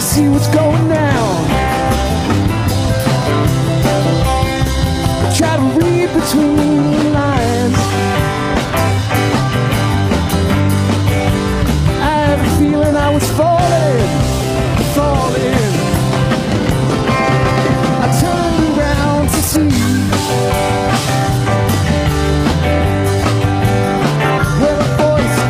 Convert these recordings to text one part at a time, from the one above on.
see what's going down. Try to read between the lines. I had a feeling I was falling. I turned around to see where a voice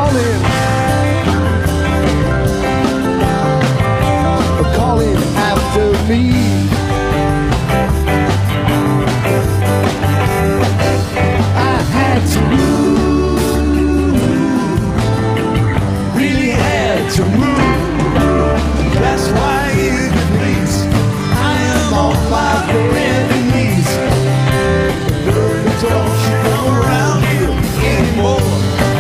calling after me. I had to move, really had to move. That's why, if you please, I am on my bending knees. Girl, don't you come around here anymore.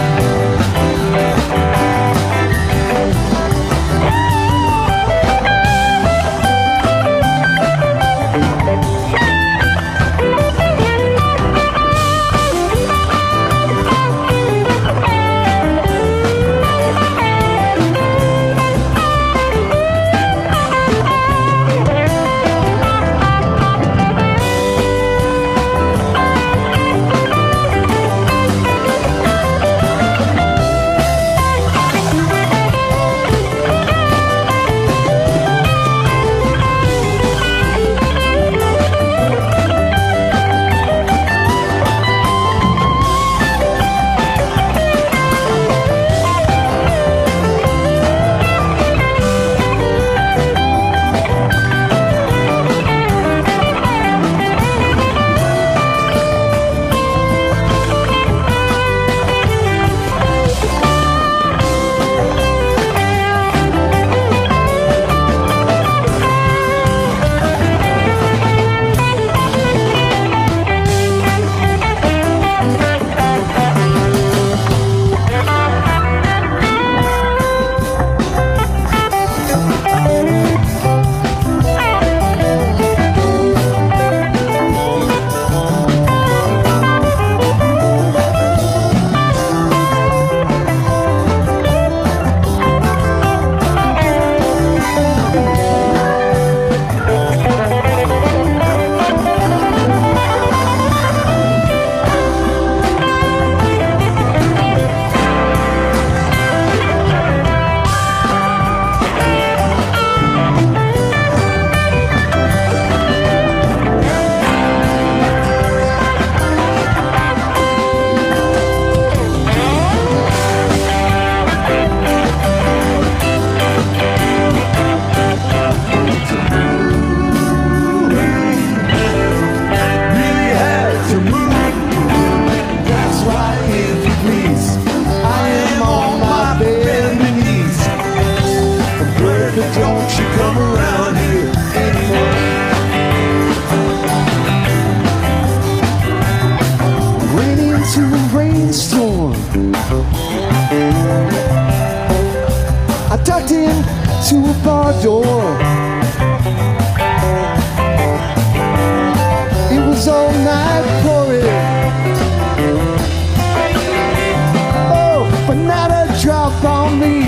Don't you come around here anymore. Ran into a rainstorm. I ducked into a bar door. It was all night pouring. Oh, but not a drop on me.